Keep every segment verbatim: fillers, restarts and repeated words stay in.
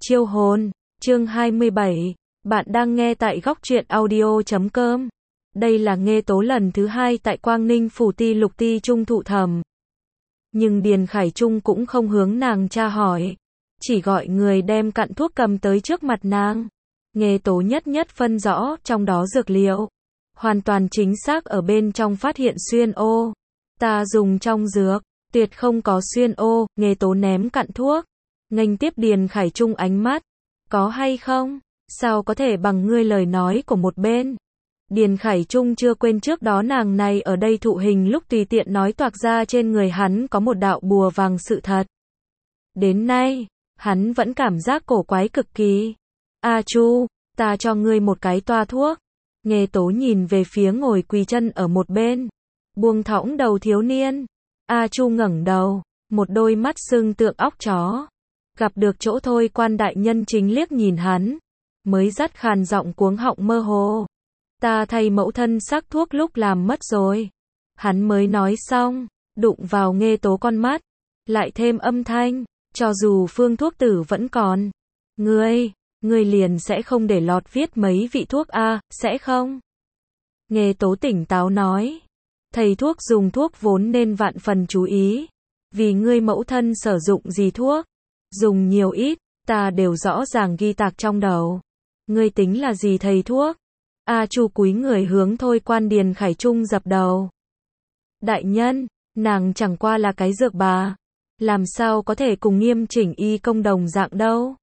Chiêu hồn, chương hai mươi bảy. Bạn đang nghe tại góc truyện audio chấm com. Đây là Nghê Tố lần thứ hai tại Quang Ninh Phủ Ti Lục Ti Trung thụ thẩm. Nhưng Điền Khải Trung cũng không hướng nàng tra hỏi, chỉ gọi người đem cặn thuốc cầm tới trước mặt nàng. Nghê Tố nhất nhất phân rõ trong đó dược liệu, hoàn toàn chính xác ở bên trong phát hiện xuyên ô. Ta dùng trong dược, tuyệt không có xuyên ô. Nghê Tố ném cặn thuốc, nghênh tiếp Điền Khải Trung ánh mắt. Có hay không? Sao có thể bằng ngươi lời nói của một bên? Điền Khải Trung chưa quên trước đó nàng này ở đây thụ hình lúc tùy tiện nói toạc ra trên người hắn có một đạo bùa vàng sự thật. Đến nay, hắn vẫn cảm giác cổ quái cực kỳ. A Chu, ta cho ngươi một cái toa thuốc. Nghê Tố nhìn về phía ngồi quỳ chân ở một bên, buông thõng đầu thiếu niên. A Chu ngẩng đầu, một đôi mắt sưng tượng óc chó. Gặp được chỗ thôi quan đại nhân chính liếc nhìn hắn, mới dắt khàn giọng cuống họng mơ hồ. Ta thay mẫu thân sắc thuốc lúc làm mất rồi. Hắn mới nói xong, đụng vào Nghê Tố con mắt, lại thêm âm thanh, cho dù phương thuốc tử vẫn còn. Ngươi, ngươi liền sẽ không để lọt viết mấy vị thuốc a, sẽ không? Nghê Tố tỉnh táo nói, thầy thuốc dùng thuốc vốn nên vạn phần chú ý, vì ngươi mẫu thân sử dụng gì thuốc, dùng nhiều ít, ta đều rõ ràng ghi tạc trong đầu. Ngươi tính là gì thầy thuốc? A Chu cúi người hướng thôi quan Điền Khải Trung dập đầu. Đại nhân, nàng chẳng qua là cái dược bà, làm sao có thể cùng nghiêm chỉnh y công đồng dạng đâu.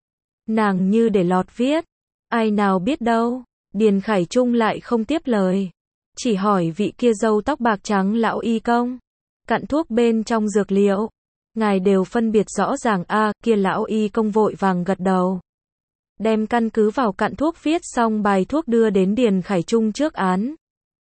Nàng như để lọt viết, ai nào biết đâu. Điền Khải Trung lại không tiếp lời, chỉ hỏi vị kia râu tóc bạc trắng lão y công, cặn thuốc bên trong dược liệu, ngài đều phân biệt rõ ràng a. À, kia lão y công vội vàng gật đầu, đem căn cứ vào cặn thuốc viết xong bài thuốc đưa đến Điền Khải Trung trước án.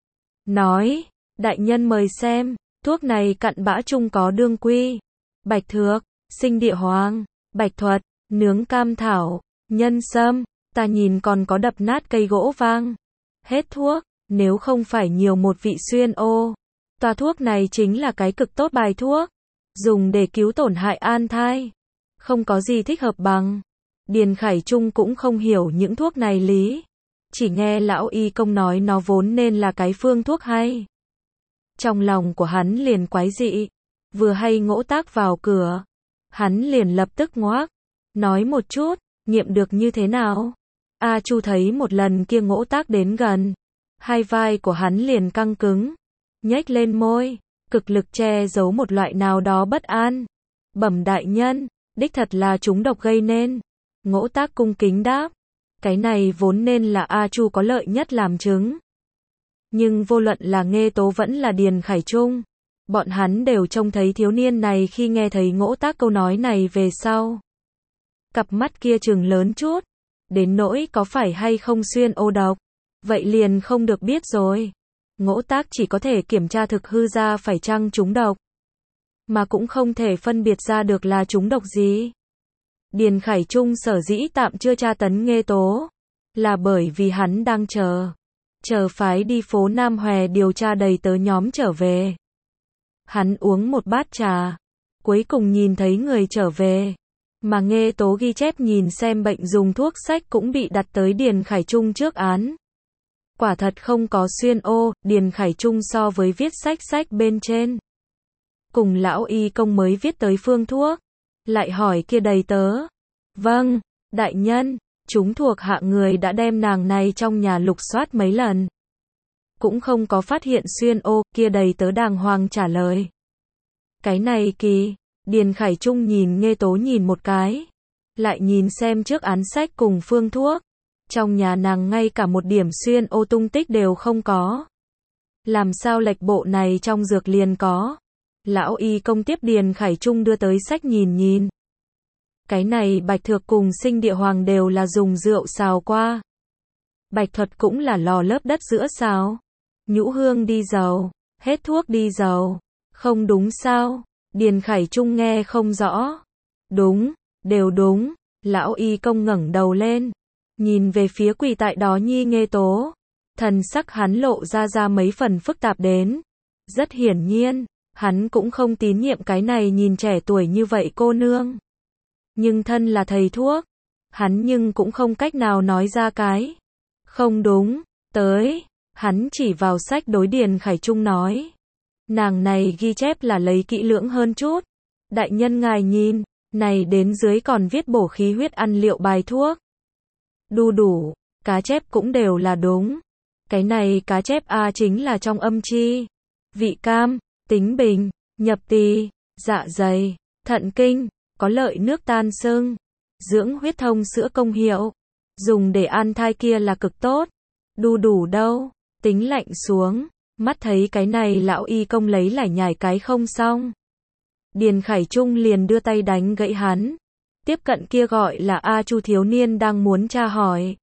Nói, đại nhân mời xem, thuốc này cặn bã chung có đương quy, bạch thược, sinh địa hoàng, bạch thuật, nướng cam thảo, nhân sâm, ta nhìn còn có đập nát cây gỗ vang. Hết thuốc, nếu không phải nhiều một vị xuyên ô, toa thuốc này chính là cái cực tốt bài thuốc, dùng để cứu tổn hại an thai. Không có gì thích hợp bằng. Điền Khải Trung cũng không hiểu những thuốc này lý, chỉ nghe lão y công nói nó vốn nên là cái phương thuốc hay. Trong lòng của hắn liền quái dị, vừa hay Ngỗ Tác vào cửa, hắn liền lập tức ngoác, nói một chút, nghiệm được như thế nào? A Chu thấy một lần kia Ngỗ Tác đến gần, hai vai của hắn liền căng cứng, nhếch lên môi, cực lực che giấu một loại nào đó bất an. Bẩm đại nhân, đích thật là chúng độc gây nên. Ngỗ Tác cung kính đáp, cái này vốn nên là A Chu có lợi nhất làm chứng. Nhưng vô luận là Nghê Tố vẫn là Điền Khải Trung, bọn hắn đều trông thấy thiếu niên này khi nghe thấy Ngỗ Tác câu nói này về sau. Cặp mắt kia trừng lớn chút, đến nỗi có phải hay không xuyên ô độc, vậy liền không được biết rồi. Ngỗ Tác chỉ có thể kiểm tra thực hư ra phải chăng trúng độc, mà cũng không thể phân biệt ra được là trúng độc gì. Điền Khải Trung sở dĩ tạm chưa tra tấn Nghê Tố, là bởi vì hắn đang chờ, chờ phái đi phố Nam Hòe điều tra đầy tớ nhóm trở về. Hắn uống một bát trà, cuối cùng nhìn thấy người trở về, mà Nghê Tố ghi chép nhìn xem bệnh dùng thuốc sách cũng bị đặt tới Điền Khải Trung trước án. Quả thật không có xuyên ô. Điền Khải Trung so với viết sách sách bên trên, cùng lão y công mới viết tới phương thuốc, lại hỏi kia đầy tớ. Vâng, đại nhân, chúng thuộc hạ người đã đem nàng này trong nhà lục soát mấy lần, cũng không có phát hiện xuyên ô. Kia đầy tớ đàng hoàng trả lời. Cái này kỳ. Điền Khải Trung nhìn Nghê Tố nhìn một cái, lại nhìn xem trước án sách cùng phương thuốc, trong nhà nàng ngay cả một điểm xuyên ô tung tích đều không có. Làm sao lệch bộ này trong dược liền có? Lão y công tiếp Điền Khải Trung đưa tới sách nhìn nhìn. Cái này bạch thược cùng sinh địa hoàng đều là dùng rượu xào qua. Bạch thuật cũng là lò lớp đất giữa xào. Nhũ hương đi dầu, hết thuốc đi dầu. Không đúng sao? Điền Khải Trung nghe không rõ. Đúng, đều đúng. Lão y công ngẩng đầu lên, nhìn về phía quỳ tại đó nhi Nghê Tố. Thần sắc hắn lộ ra ra mấy phần phức tạp đến. Rất hiển nhiên, hắn cũng không tín nhiệm cái này nhìn trẻ tuổi như vậy cô nương. Nhưng thân là thầy thuốc, Hắn nhưng cũng không cách nào nói ra cái. Không đúng, tới. Hắn chỉ vào sách đối Điền Khải Trung nói. Nàng này ghi chép là lấy kỹ lưỡng hơn chút. Đại nhân ngài nhìn, này đến dưới còn viết bổ khí huyết ăn liệu bài thuốc. Đu đủ, cá chép cũng đều là đúng. Cái này cá chép A chính là trong âm chi. Vị cam, tính bình, nhập tỳ, dạ dày, thận kinh, có lợi nước tan sưng, dưỡng huyết thông sữa công hiệu. Dùng để an thai kia là cực tốt. Đu đủ đâu, tính lạnh xuống, mắt thấy cái này lão y công lấy lải nhải cái không xong. Điền Khải Trung liền đưa tay đánh gãy hắn. Tiếp cận kia gọi là A Chu thiếu niên đang muốn tra hỏi.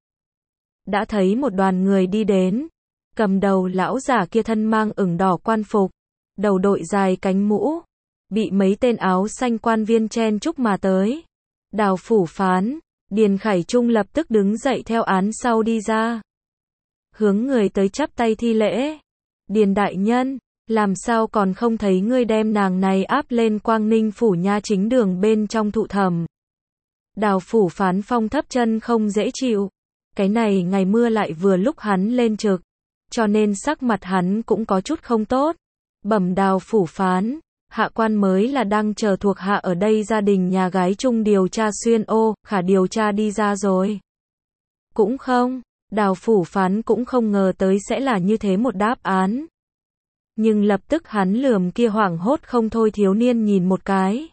Đã thấy một đoàn người đi đến. Cầm đầu lão giả kia thân mang ửng đỏ quan phục. Đầu đội dài cánh mũ. Bị mấy tên áo xanh quan viên chen chúc mà tới. Đào phủ phán. Điền Khải Trung lập tức đứng dậy theo án sau đi ra. Hướng người tới chắp tay thi lễ. Điền đại nhân, làm sao còn không thấy ngươi đem nàng này áp lên Quang Ninh phủ nha chính đường bên trong thụ thẩm. Đào phủ phán phong thấp chân không dễ chịu. Cái này ngày mưa lại vừa lúc hắn lên trực. Cho nên sắc mặt hắn cũng có chút không tốt. Bẩm đào phủ phán, hạ quan mới là đang chờ thuộc hạ ở đây gia đình nhà gái chung điều tra xuyên ô, khả điều tra đi ra rồi. Cũng không, đào phủ phán cũng không ngờ tới sẽ là như thế một đáp án. Nhưng lập tức hắn lườm kia hoảng hốt không thôi thiếu niên nhìn một cái.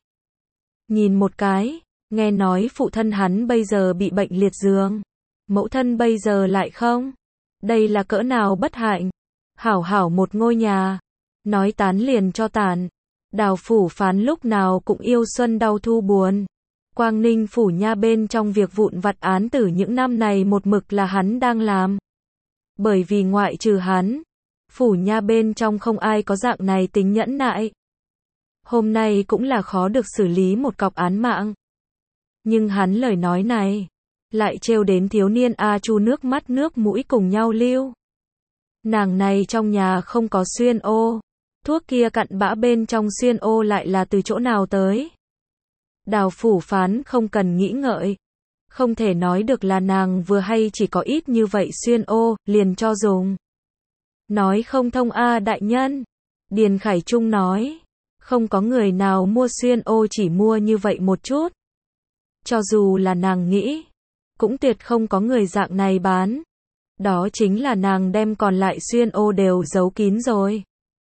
Nhìn một cái, nghe nói phụ thân hắn bây giờ bị bệnh liệt giường. Mẫu thân bây giờ lại không. Đây là cỡ nào bất hạnh. Hảo hảo một ngôi nhà. Nói tán liền cho tàn. Đào phủ phán lúc nào cũng yêu xuân đau thu buồn. Quang Ninh phủ nha bên trong việc vụn vặt án tử những năm này một mực là hắn đang làm. Bởi vì ngoại trừ hắn, phủ nha bên trong không ai có dạng này tính nhẫn nại. Hôm nay cũng là khó được xử lý một cọc án mạng. Nhưng hắn lời nói này lại trêu đến thiếu niên A Chu nước mắt nước mũi cùng nhau lưu. Nàng này trong nhà không có xuyên ô. Thuốc kia cặn bã bên trong xuyên ô lại là từ chỗ nào tới? Đào phủ phán không cần nghĩ ngợi. Không thể nói được là nàng vừa hay chỉ có ít như vậy xuyên ô, liền cho dùng. Nói không thông a đại nhân. Điền Khải Trung nói. Không có người nào mua xuyên ô chỉ mua như vậy một chút. Cho dù là nàng nghĩ. Cũng tuyệt không có người dạng này bán. Đó chính là nàng đem còn lại xuyên ô đều giấu kín rồi.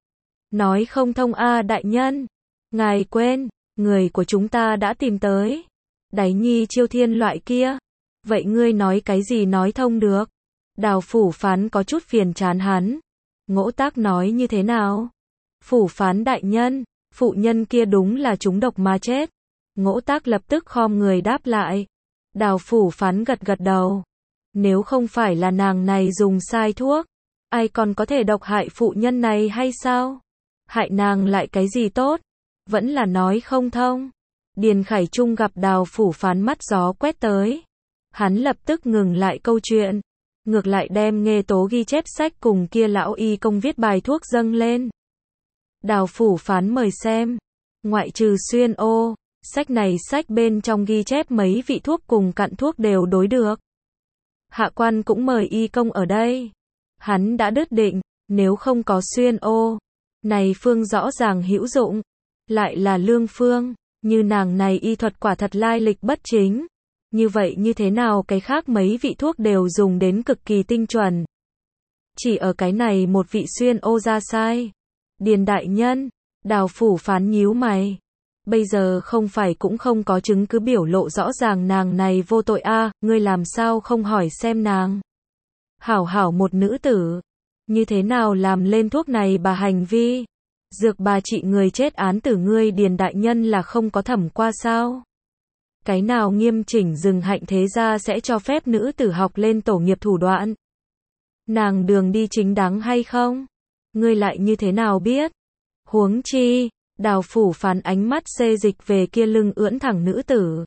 Nói không thông a đại nhân. Ngài quên, người của chúng ta đã tìm tới. Đáy nhi chiêu thiên loại kia. Vậy ngươi nói cái gì nói thông được? Đào phủ phán có chút phiền chán hắn. Ngỗ Tác nói như thế nào? Phủ phán đại nhân, phụ nhân kia đúng là trúng độc mà chết. Ngỗ Tác lập tức khom người đáp lại. Đào phủ phán gật gật đầu. Nếu không phải là nàng này dùng sai thuốc, ai còn có thể độc hại phụ nhân này hay sao? Hại nàng lại cái gì tốt? Vẫn là nói không thông. Điền Khải Trung gặp đào phủ phán mắt gió quét tới. Hắn lập tức ngừng lại câu chuyện. Ngược lại đem Nghê Tố ghi chép sách cùng kia lão y công viết bài thuốc dâng lên. Đào phủ phán mời xem. Ngoại trừ xuyên ô, sách này sách bên trong ghi chép mấy vị thuốc cùng cặn thuốc đều đối được. Hạ quan cũng mời y công ở đây. Hắn đã đứt định, nếu không có xuyên ô, này phương rõ ràng hữu dụng, lại là lương phương, như nàng này y thuật quả thật lai lịch bất chính. Như vậy như thế nào cái khác mấy vị thuốc đều dùng đến cực kỳ tinh chuẩn. Chỉ ở cái này một vị xuyên ô ra sai. Điền đại nhân, đào phủ phán nhíu mày. Bây giờ không phải cũng không có chứng cứ biểu lộ rõ ràng nàng này vô tội a, à, ngươi làm sao không hỏi xem nàng. Hảo hảo một nữ tử, như thế nào làm lên thuốc này bà hành vi. Dược bà trị người chết án tử ngươi Điền đại nhân là không có thẩm qua sao? Cái nào nghiêm chỉnh dừng hạnh thế gia sẽ cho phép nữ tử học lên tổ nghiệp thủ đoạn? Nàng đường đi chính đáng hay không? Ngươi lại như thế nào biết? Huống chi, đào phủ phán ánh mắt xê dịch về kia lưng ưỡn thẳng nữ tử.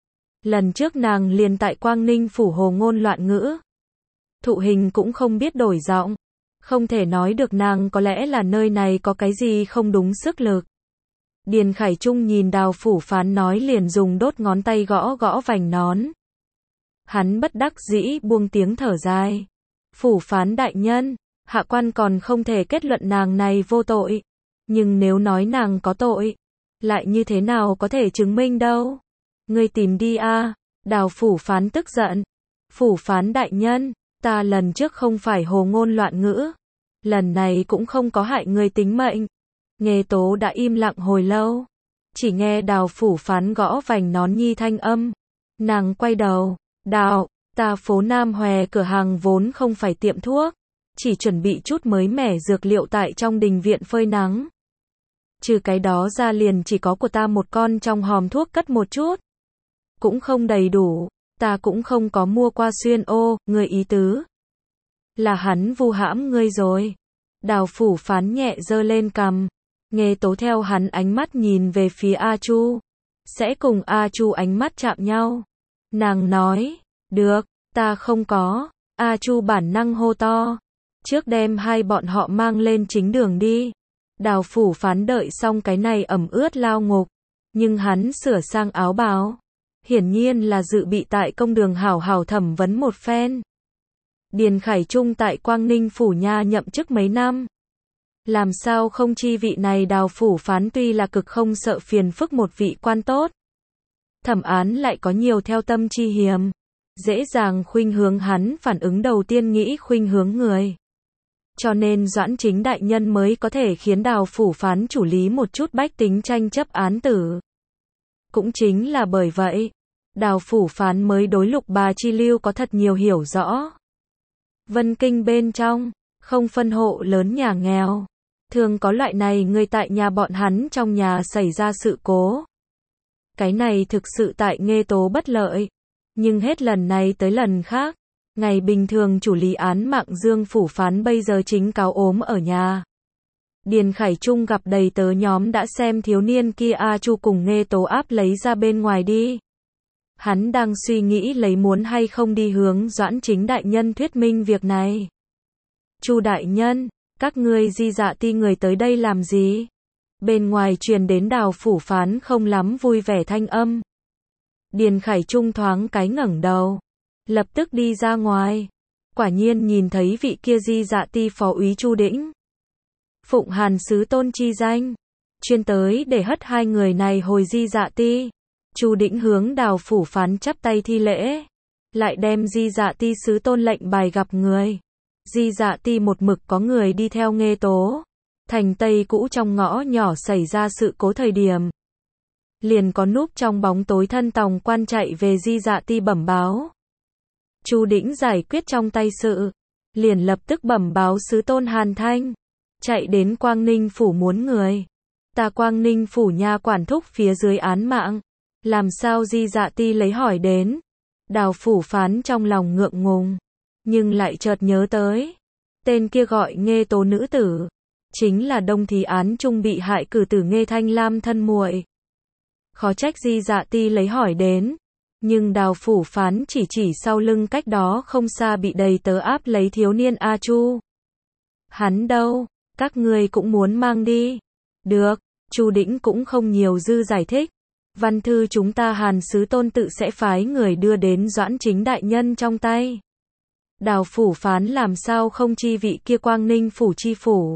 Lần trước nàng liền tại Quang Ninh phủ hồ ngôn loạn ngữ. Thụ hình cũng không biết đổi giọng. Không thể nói được nàng có lẽ là nơi này có cái gì không đúng sức lực. Điền Khải Trung nhìn đào phủ phán nói liền dùng đốt ngón tay gõ gõ vành nón. Hắn bất đắc dĩ buông tiếng thở dài. Phủ phán đại nhân, hạ quan còn không thể kết luận nàng này vô tội. Nhưng nếu nói nàng có tội, lại như thế nào có thể chứng minh đâu. Ngươi tìm đi a. Đào phủ phán tức giận. Phủ phán đại nhân, ta lần trước không phải hồ ngôn loạn ngữ. Lần này cũng không có hại người tính mệnh. Nghê tố đã im lặng hồi lâu. Chỉ nghe đào phủ phán gõ vành nón nhi thanh âm. Nàng quay đầu. Đào, ta phố Nam Hòe cửa hàng vốn không phải tiệm thuốc. Chỉ chuẩn bị chút mới mẻ dược liệu tại trong đình viện phơi nắng. Trừ cái đó ra liền chỉ có của ta một con trong hòm thuốc cất một chút. Cũng không đầy đủ, ta cũng không có mua qua xuyên ô, ngươi ý tứ. Là hắn vu hãm ngươi rồi. Đào phủ phán nhẹ giơ lên cằm. Nghê tố theo hắn ánh mắt nhìn về phía A Chu. Sẽ cùng A Chu ánh mắt chạm nhau. Nàng nói, được, ta không có. A Chu bản năng hô to. Trước đem hai bọn họ mang lên chính đường đi. Đào phủ phán đợi xong cái này ẩm ướt lao ngục. Nhưng hắn sửa sang áo bào. Hiển nhiên là dự bị tại công đường hảo hảo thẩm vấn một phen. Điền Khải Trung tại Quang Ninh Phủ Nha nhậm chức mấy năm. Làm sao không chi vị này đào phủ phán tuy là cực không sợ phiền phức một vị quan tốt. Thẩm án lại có nhiều theo tâm chi hiềm. Dễ dàng khuynh hướng hắn phản ứng đầu tiên nghĩ khuynh hướng người. Cho nên Doãn Chính đại nhân mới có thể khiến đào phủ phán chủ lý một chút bách tính tranh chấp án tử. Cũng chính là bởi vậy, đào phủ phán mới đối Lục Bà Chi Lưu có thật nhiều hiểu rõ. Vân Kinh bên trong, không phân hộ lớn nhà nghèo. Thường có loại này người tại nhà bọn hắn trong nhà xảy ra sự cố. Cái này thực sự tại Nghê tố bất lợi. Nhưng hết lần này tới lần khác. Ngày bình thường chủ lý án mạng Dương phủ phán bây giờ chính cáo ốm ở nhà. Điền Khải Trung gặp đầy tớ nhóm đã xem thiếu niên kia A Chu cùng Nghê tố áp lấy ra bên ngoài đi. Hắn đang suy nghĩ lấy muốn hay không đi hướng Doãn Chính đại nhân thuyết minh việc này. Chu đại nhân, các ngươi Di Dạ Ti người tới đây làm gì? Bên ngoài truyền đến đào phủ phán không lắm vui vẻ thanh âm. Điền Khải Trung thoáng cái ngẩng đầu. Lập tức đi ra ngoài. Quả nhiên nhìn thấy vị kia Di Dạ Ti phó úy Chu Đĩnh. Phụng Hàn sứ tôn chi danh. Chuyên tới để hất hai người này hồi Di Dạ Ti. Chu Đĩnh hướng đào phủ phán chắp tay thi lễ. Lại đem Di Dạ Ti sứ tôn lệnh bài gặp người. Di Dạ Ti một mực có người đi theo Nghê tố. Thành Tây cũ trong ngõ nhỏ xảy ra sự cố thời điểm. Liền có núp trong bóng tối thân tòng quan chạy về Di Dạ Ti bẩm báo. Chu Đĩnh giải quyết trong tay sự. Liền lập tức bẩm báo sứ tôn Hàn Thanh. Chạy đến Quang Ninh Phủ muốn người. Ta Quang Ninh Phủ nha quản thúc phía dưới án mạng. Làm sao Di Dạ Ti lấy hỏi đến. Đào phủ phán trong lòng ngượng ngùng. Nhưng lại chợt nhớ tới. Tên kia gọi Nghê tố nữ tử. Chính là Đông Thí án trung bị hại cử tử Nghê Thanh Lam thân muội. Khó trách Di Dạ Ti lấy hỏi đến. Nhưng đào phủ phán chỉ chỉ sau lưng cách đó không xa bị đầy tớ áp lấy thiếu niên A Chu. Hắn đâu, các ngươi cũng muốn mang đi. Được, Chu Đĩnh cũng không nhiều dư giải thích. Văn thư chúng ta Hàn sứ tôn tự sẽ phái người đưa đến Doãn Chính đại nhân trong tay. Đào phủ phán làm sao không chi vị kia Quang Ninh Phủ chi phủ.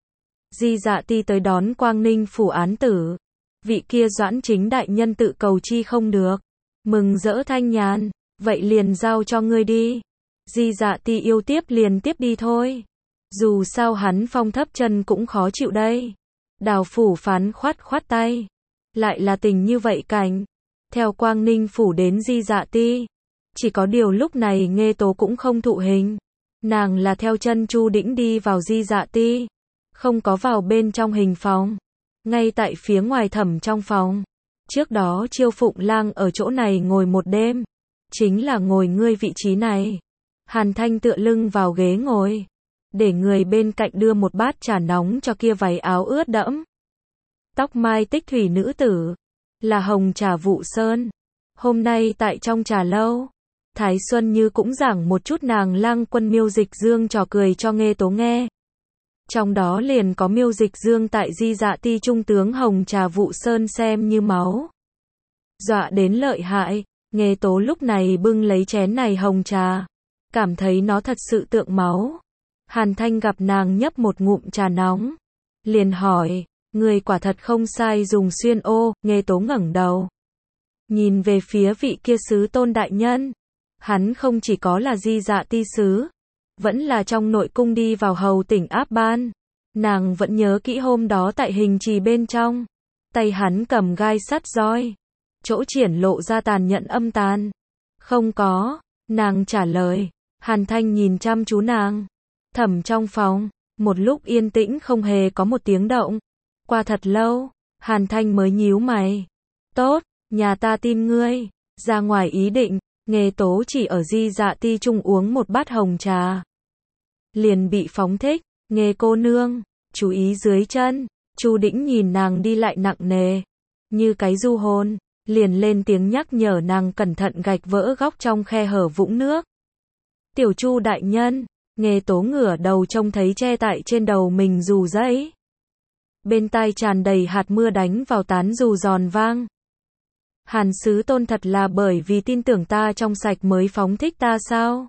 Di Dạ Ti tới đón Quang Ninh Phủ án tử. Vị kia Doãn Chính đại nhân tự cầu chi không được. Mừng rỡ thanh nhàn, vậy liền giao cho ngươi đi. Di Dạ Ti yêu tiếp liền tiếp đi thôi. Dù sao hắn phong thấp chân cũng khó chịu đây. Đào phủ phán khoát khoát tay. Lại là tình như vậy cảnh. Theo Quang Ninh Phủ đến Di Dạ Ti. Chỉ có điều lúc này Nghê tố cũng không thụ hình. Nàng là theo chân Chu Đĩnh đi vào Di Dạ Ti. Không có vào bên trong hình phòng. Ngay tại phía ngoài thẩm trong phòng. Trước đó Chiêu Phụng Lang ở chỗ này ngồi một đêm. Chính là ngồi ngươi vị trí này. Hàn Thanh tựa lưng vào ghế ngồi. Để người bên cạnh đưa một bát trà nóng cho kia váy áo ướt đẫm. Tóc mai tích thủy nữ tử. Là Hồng Trà Vụ Sơn. Hôm nay tại trong trà lâu. Thái Xuân Như cũng giảng một chút nàng Lang Quân Miêu Dịch Dương trò cười cho Nghê tố nghe. Trong đó liền có Miêu Dịch Dương tại Di Dạ Ti trung tướng Hồng Trà Vụ Sơn xem như máu. Dọa đến lợi hại, Nghê Tố lúc này bưng lấy chén này hồng trà, cảm thấy nó thật sự tượng máu. Hàn Thanh gặp nàng nhấp một ngụm trà nóng, liền hỏi, người quả thật không sai dùng xuyên ô. Nghê Tố ngẩng đầu, nhìn về phía vị kia sứ tôn đại nhân. Hắn không chỉ có là Di Dạ ti sứ, vẫn là trong nội cung đi vào hầu tỉnh áp ban. Nàng vẫn nhớ kỹ hôm đó tại hình trì bên trong, tay hắn cầm gai sắt roi, chỗ triển lộ ra tàn nhẫn âm tàn. Không có, nàng trả lời. Hàn Thanh nhìn chăm chú nàng. Thẩm trong phòng, một lúc yên tĩnh không hề có một tiếng động. Qua thật lâu, Hàn Thanh mới nhíu mày. Tốt, nhà ta tin ngươi. Ra ngoài ý định, Nghê Tố chỉ ở Di Dạ ti trung uống một bát hồng trà, liền bị phóng thích. Nghê cô nương, chú ý dưới chân. Chu Đĩnh nhìn nàng đi lại nặng nề, như cái du hồn, liền lên tiếng nhắc nhở nàng cẩn thận gạch vỡ góc trong khe hở vũng nước. Tiểu Chu đại nhân. Nghê Tố ngửa đầu trông thấy che tại trên đầu mình dù dẫy, bên tai tràn đầy hạt mưa đánh vào tán dù giòn vang. Hàn sứ tôn thật là bởi vì tin tưởng ta trong sạch mới phóng thích ta sao?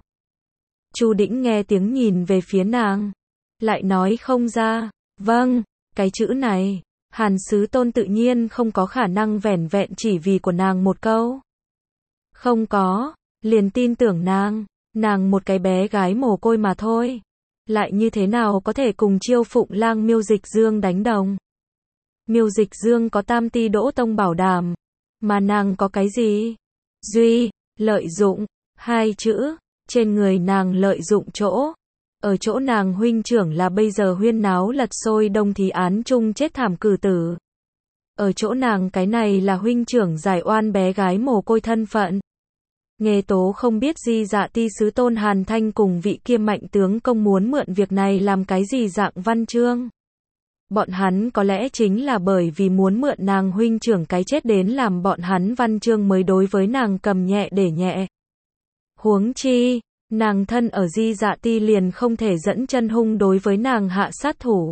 Chu Đĩnh nghe tiếng nhìn về phía nàng, lại nói không ra. Vâng, cái chữ này, Hàn sứ tôn tự nhiên không có khả năng vẻn vẹn chỉ vì của nàng một câu. Không có, liền tin tưởng nàng, nàng một cái bé gái mồ côi mà thôi. Lại như thế nào có thể cùng Chiêu Phụng lang Miêu Dịch Dương đánh đồng? Miêu Dịch Dương có tam ti đỗ tông bảo đảm, mà nàng có cái gì? Duy, lợi dụng, hai chữ, trên người nàng lợi dụng chỗ. Ở chỗ nàng huynh trưởng là bây giờ huyên náo lật sôi đông thí án chung chết thảm cử tử. Ở chỗ nàng cái này là huynh trưởng giải oan bé gái mồ côi thân phận. Nghê Tố không biết Di Dạ ti sứ tôn Hàn Thanh cùng vị kia mạnh tướng công muốn mượn việc này làm cái gì dạng văn chương. Bọn hắn có lẽ chính là bởi vì muốn mượn nàng huynh trưởng cái chết đến làm bọn hắn văn chương mới đối với nàng cầm nhẹ để nhẹ. Huống chi, nàng thân ở Di Dạ ti liền không thể dẫn chân hung đối với nàng hạ sát thủ.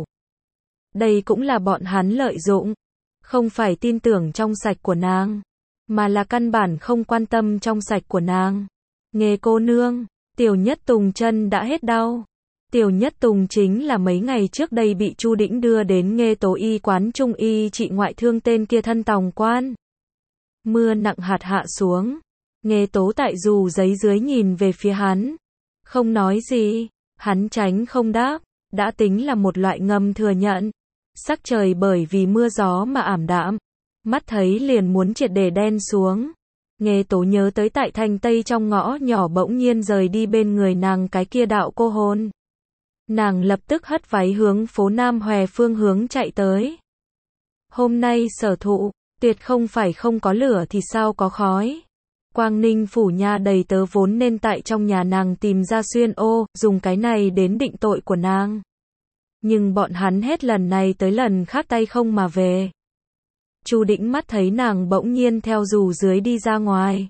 Đây cũng là bọn hắn lợi dụng, không phải tin tưởng trong sạch của nàng, mà là căn bản không quan tâm trong sạch của nàng. Nghê cô nương, Tiểu Nhất Tùng chân đã hết đau. Tiểu Nhất Tùng chính là mấy ngày trước đây bị Chu Đĩnh đưa đến Nghê Tố y quán trung y trị ngoại thương tên kia thân tòng quan. Mưa nặng hạt hạ xuống. Nghê Tố tại dù giấy dưới nhìn về phía hắn, không nói gì. Hắn tránh không đáp, đã tính là một loại ngầm thừa nhận. Sắc trời bởi vì mưa gió mà ảm đạm, mắt thấy liền muốn triệt để đen xuống. Nghê Tố nhớ tới tại thành Tây trong ngõ nhỏ bỗng nhiên rời đi bên người nàng cái kia đạo cô hồn. Nàng lập tức hất váy hướng phố Nam Hòe phương hướng chạy tới. Hôm nay sở thụ, tuyệt không phải không có lửa thì sao có khói. Quang Ninh phủ nhà đầy tớ vốn nên tại trong nhà nàng tìm ra xuyên ô, dùng cái này đến định tội của nàng. Nhưng bọn hắn hết lần này tới lần khác tay không mà về. Chu Đĩnh mắt thấy nàng bỗng nhiên theo dù dưới đi ra ngoài.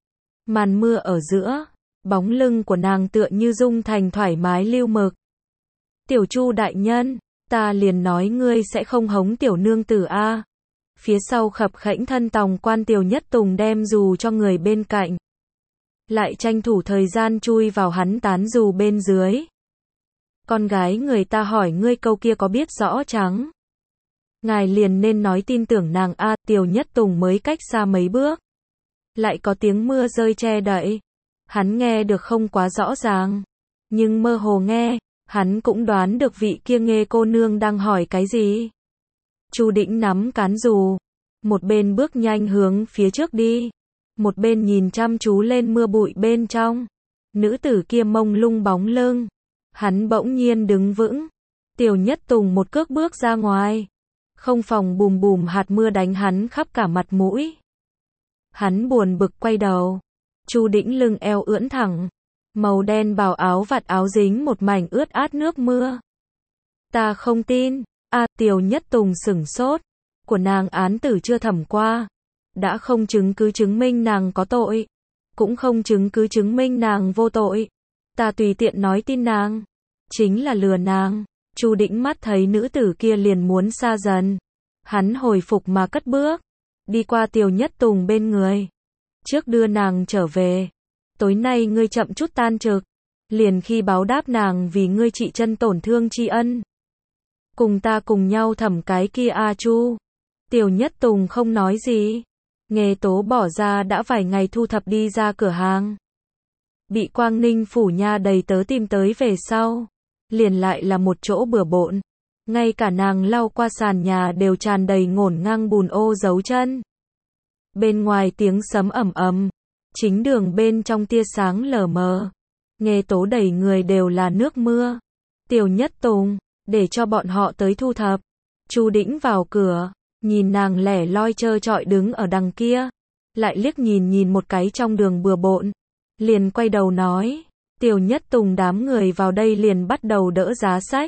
Màn mưa ở giữa, bóng lưng của nàng tựa như dung thành thoải mái lưu mực. Tiểu Chu đại nhân, ta liền nói ngươi sẽ không hống tiểu nương tử a. Phía sau khập khẽnh thân tòng quan Tiểu Nhất Tùng đem dù cho người bên cạnh, lại tranh thủ thời gian chui vào hắn tán dù bên dưới. Con gái người ta hỏi ngươi câu kia có biết rõ trắng? Ngài liền nên nói tin tưởng nàng a. Tiểu Nhất Tùng mới cách xa mấy bước, lại có tiếng mưa rơi che đậy. Hắn nghe được không quá rõ ràng, nhưng mơ hồ nghe, hắn cũng đoán được vị kia Nghê cô nương đang hỏi cái gì. Chu Đĩnh nắm cán dù, một bên bước nhanh hướng phía trước đi, một bên nhìn chăm chú lên mưa bụi bên trong. Nữ tử kia mông lung bóng lưng, hắn bỗng nhiên đứng vững. Tiểu Nhất Tùng một cước bước ra ngoài, không phòng bùm bùm hạt mưa đánh hắn khắp cả mặt mũi. Hắn buồn bực quay đầu, Chu Đĩnh lưng eo ưỡn thẳng, màu đen bào áo vạt áo dính một mảnh ướt át nước mưa. Ta không tin. A, à, Tiểu Nhất Tùng sửng sốt, của nàng án tử chưa thẩm qua, đã không chứng cứ chứng minh nàng có tội, cũng không chứng cứ chứng minh nàng vô tội. Ta tùy tiện nói tin nàng, chính là lừa nàng. Chu Đĩnh mắt thấy nữ tử kia liền muốn xa dần, hắn hồi phục mà cất bước, đi qua Tiểu Nhất Tùng bên người, trước đưa nàng trở về. Tối nay ngươi chậm chút tan trực, liền khi báo đáp nàng vì ngươi trị chân tổn thương tri ân. Cùng ta cùng nhau thẩm cái kia A Chu. Tiểu Nhất Tùng không nói gì. Nghê Tố bỏ ra đã vài ngày thu thập đi ra cửa hàng. Bị Quang Ninh phủ nha đầy tớ tìm tới về sau. Liền lại là một chỗ bừa bộn. Ngay cả nàng lau qua sàn nhà đều tràn đầy ngổn ngang bùn ô dấu chân. Bên ngoài tiếng sấm ầm ầm. Chính đường bên trong tia sáng lờ mờ. Nghê Tố đầy người đều là nước mưa. Tiểu Nhất Tùng, để cho bọn họ tới thu thập. Chu Đĩnh vào cửa, nhìn nàng lẻ loi trơ trọi đứng ở đằng kia. Lại liếc nhìn nhìn một cái trong đường bừa bộn. Liền quay đầu nói, Tiểu Nhất Tùng đám người vào đây liền bắt đầu đỡ giá sách.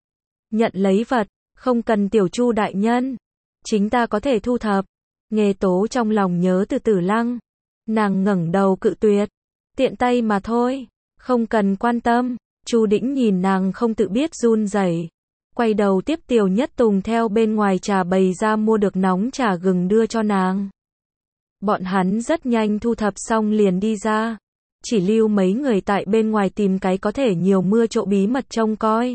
Nhận lấy vật, không cần Tiểu Chu đại nhân. Chính ta có thể thu thập. Nghê Tố trong lòng nhớ từ Tử Lăng. Nàng ngẩng đầu cự tuyệt. Tiện tay mà thôi, không cần quan tâm. Chu Đĩnh nhìn nàng không tự biết run rẩy, quay đầu tiếp Tiểu Nhất Tùng theo bên ngoài trà bày ra mua được nóng trà gừng đưa cho nàng. Bọn hắn rất nhanh thu thập xong liền đi ra, chỉ lưu mấy người tại bên ngoài tìm cái có thể nhiều mưa chỗ bí mật trông coi.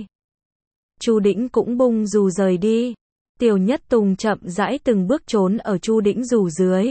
Chu Đĩnh cũng bung dù rời đi. Tiểu Nhất Tùng chậm rãi từng bước trốn ở Chu Đĩnh dù dưới.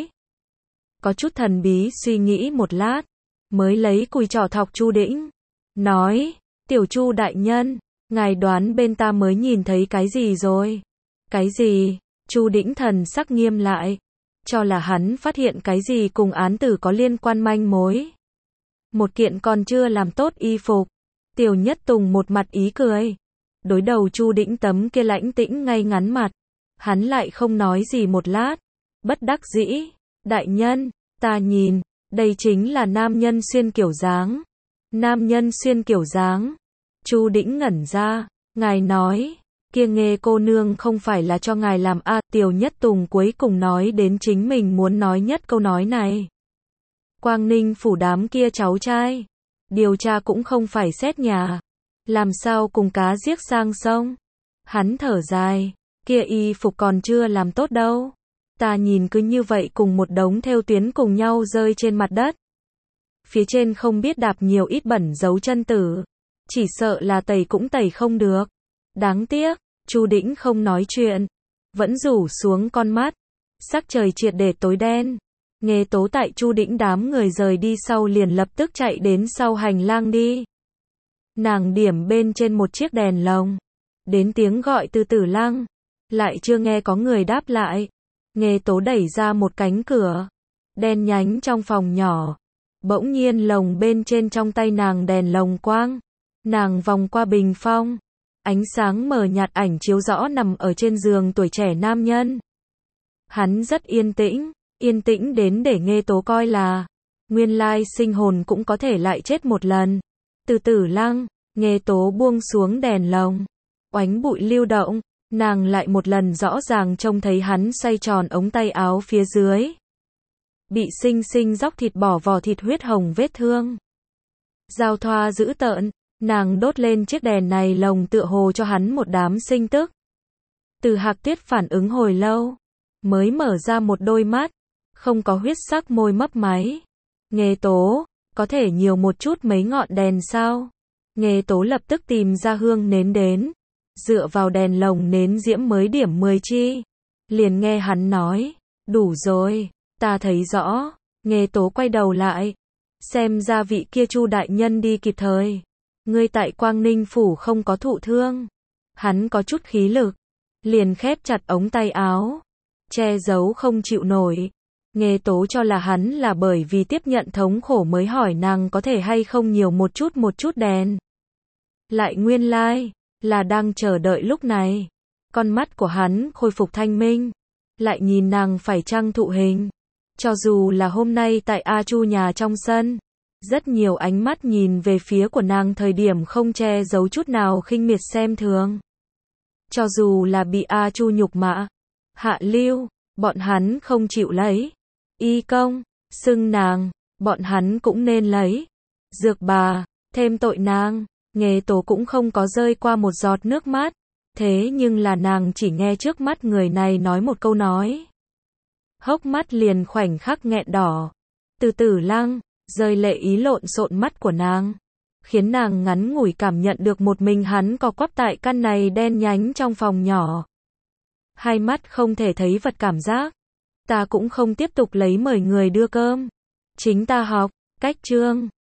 Có chút thần bí suy nghĩ một lát, mới lấy cùi trỏ thọc Chu Đĩnh. Nói, Tiểu Chu đại nhân, ngài đoán bên ta mới nhìn thấy cái gì rồi? Cái gì? Chu Đĩnh thần sắc nghiêm lại, cho là hắn phát hiện cái gì cùng án tử có liên quan manh mối. Một kiện còn chưa làm tốt y phục. Tiểu Nhất Tùng một mặt ý cười. Đối đầu Chu Đĩnh tấm kia lãnh tĩnh ngay ngắn mặt. Hắn lại không nói gì một lát. Bất đắc dĩ. Đại nhân, ta nhìn, đây chính là nam nhân xuyên kiểu dáng. Nam nhân xuyên kiểu dáng. Chu Đĩnh ngẩn ra. Ngài nói, kia Nghê cô nương không phải là cho ngài làm a? À, Tiểu Nhất Tùng cuối cùng nói đến chính mình muốn nói nhất câu nói này. Quang Ninh phủ đám kia cháu trai. Điều tra cũng không phải xét nhà. Làm sao cùng cá giết sang sông. Hắn thở dài. Kia y phục còn chưa làm tốt đâu. Ta nhìn cứ như vậy cùng một đống thêu tuyến cùng nhau rơi trên mặt đất. Phía trên không biết đạp nhiều ít bẩn dấu chân tử. Chỉ sợ là tẩy cũng tẩy không được. Đáng tiếc, Chu Đĩnh không nói chuyện. Vẫn rủ xuống con mắt. Sắc trời triệt để tối đen. Nghê Tố tại Chu Đĩnh đám người rời đi sau liền lập tức chạy đến sau hành lang đi. Nàng điểm bên trên một chiếc đèn lồng. Đến tiếng gọi từ Tử Lăng. Lại chưa nghe có người đáp lại. Nghê Tố đẩy ra một cánh cửa. Đen nhánh trong phòng nhỏ. Bỗng nhiên lồng bên trên trong tay nàng đèn lồng quang. Nàng vòng qua bình phong. Ánh sáng mờ nhạt ảnh chiếu rõ nằm ở trên giường tuổi trẻ nam nhân. Hắn rất yên tĩnh. Yên tĩnh đến để Nghê Tố coi là nguyên lai sinh hồn cũng có thể lại chết một lần. Từ Tử Lăng, Nghê Tố buông xuống đèn lồng. Oánh bụi lưu động. Nàng lại một lần rõ ràng trông thấy hắn xoay tròn ống tay áo phía dưới. Bị xinh xinh róc thịt bỏ vỏ thịt huyết hồng vết thương. Giao thoa dữ tợn. Nàng đốt lên chiếc đèn này lồng tựa hồ cho hắn một đám sinh tức. Từ Hạc Tuyết phản ứng hồi lâu. Mới mở ra một đôi mắt. Không có huyết sắc môi mấp máy. Nghê Tố, có thể nhiều một chút mấy ngọn đèn sao? Nghê Tố lập tức tìm ra hương nến đến. Dựa vào đèn lồng nến diễm mới điểm mười chi. Liền nghe hắn nói, đủ rồi, ta thấy rõ. Nghê Tố quay đầu lại. Xem ra vị kia Chu đại nhân đi kịp thời. Ngươi tại Quang Ninh phủ không có thụ thương. Hắn có chút khí lực. Liền khép chặt ống tay áo. Che giấu không chịu nổi. Nghê Tố cho là hắn là bởi vì tiếp nhận thống khổ mới hỏi nàng có thể hay không nhiều một chút một chút đèn. Lại nguyên lai, like, là đang chờ đợi lúc này. Con mắt của hắn khôi phục thanh minh. Lại nhìn nàng phải chăng thụ hình. Cho dù là hôm nay tại A Chu nhà trong sân. Rất nhiều ánh mắt nhìn về phía của nàng thời điểm không che giấu chút nào khinh miệt xem thường. Cho dù là bị A Chu nhục mạ, hạ lưu, bọn hắn không chịu lấy. Y công, xưng nàng, bọn hắn cũng nên lấy. Dược bà, thêm tội nàng. Nghê Tố cũng không có rơi qua một giọt nước mắt. Thế nhưng là nàng chỉ nghe trước mắt người này nói một câu nói. Hốc mắt liền khoảnh khắc nghẹn đỏ. Từ Tử Lăng, rơi lệ ý lộn xộn mắt của nàng, khiến nàng ngắn ngủi cảm nhận được một mình hắn co quắp tại căn này đen nhánh trong phòng nhỏ. Hai mắt không thể thấy vật cảm giác. Ta cũng không tiếp tục lấy mời người đưa cơm. Chính ta học, cách chương.